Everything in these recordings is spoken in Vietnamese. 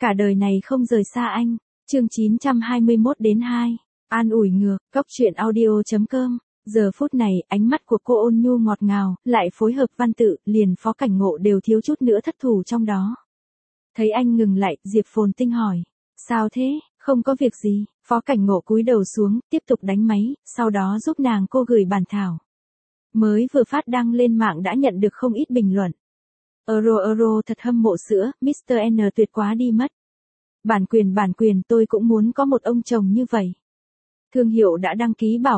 cả đời này không rời xa anh. Chương 921-2. An ủi ngược, Góc truyện audio.com. Giờ phút này, ánh mắt của cô ôn nhu ngọt ngào, lại phối hợp văn tự, liền Phó Cảnh Ngộ đều thiếu chút nữa thất thủ trong đó. Thấy anh ngừng lại, Diệp Phồn Tinh hỏi. Sao thế, không có việc gì. Phó Cảnh Ngộ cúi đầu xuống, tiếp tục đánh máy, sau đó giúp nàng cô gửi bản thảo. Mới vừa phát đăng lên mạng đã nhận được không ít bình luận. Euro thật hâm mộ sữa, Mr. N tuyệt quá đi mất. Bản quyền tôi cũng muốn có một ông chồng như vậy. Thương hiệu đã đăng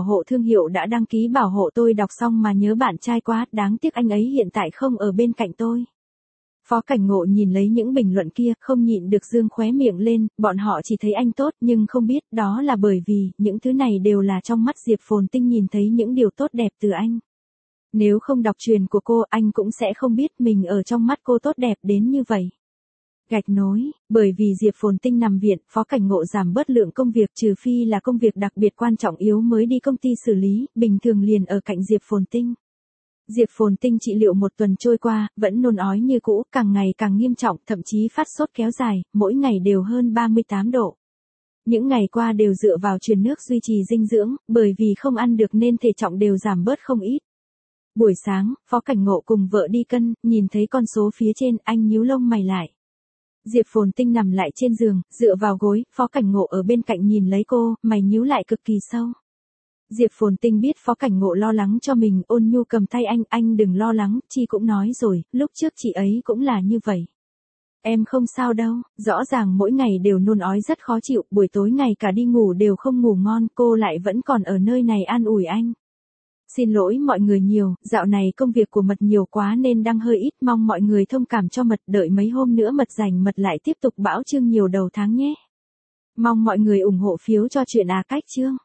ký bảo hộ tôi đọc xong mà nhớ bạn trai quá, đáng tiếc anh ấy hiện tại không ở bên cạnh tôi. Phó Cảnh Ngộ nhìn lấy những bình luận kia, không nhịn được dương khóe miệng lên, bọn họ chỉ thấy anh tốt nhưng không biết đó là bởi vì những thứ này đều là trong mắt Diệp Phồn Tinh nhìn thấy những điều tốt đẹp từ anh. Nếu không đọc truyền của cô, anh cũng sẽ không biết mình ở trong mắt cô tốt đẹp đến như vậy. Gạch nối, bởi vì Diệp Phồn Tinh nằm viện, Phó Cảnh Ngộ giảm bớt lượng công việc trừ phi là công việc đặc biệt quan trọng yếu mới đi công ty xử lý, bình thường liền ở cạnh Diệp Phồn Tinh. Diệp Phồn Tinh trị liệu một tuần trôi qua, vẫn nôn ói như cũ, càng ngày càng nghiêm trọng, thậm chí phát sốt kéo dài, mỗi ngày đều hơn 38 độ. Những ngày qua đều dựa vào truyền nước duy trì dinh dưỡng, bởi vì không ăn được nên thể trọng đều giảm bớt không ít. Buổi sáng, Phó Cảnh Ngộ cùng vợ đi cân, nhìn thấy con số phía trên, anh nhíu lông mày lại. Diệp Phồn Tinh nằm lại trên giường, dựa vào gối, Phó Cảnh Ngộ ở bên cạnh nhìn lấy cô, mày nhíu lại cực kỳ sâu. Diệp Phồn Tinh biết Phó Cảnh Ngộ lo lắng cho mình, ôn nhu cầm tay anh đừng lo lắng, Chi cũng nói rồi, lúc trước chị ấy cũng là như vậy. Em không sao đâu, rõ ràng mỗi ngày đều nôn ói rất khó chịu, buổi tối ngày cả đi ngủ đều không ngủ ngon, cô lại vẫn còn ở nơi này an ủi anh. Xin lỗi mọi người nhiều, dạo này công việc của Mật nhiều quá nên đăng hơi ít, mong mọi người thông cảm cho Mật, đợi mấy hôm nữa Mật rảnh Mật lại tiếp tục bão chương nhiều đầu tháng nhé. Mong mọi người ủng hộ phiếu cho chuyện cách chương.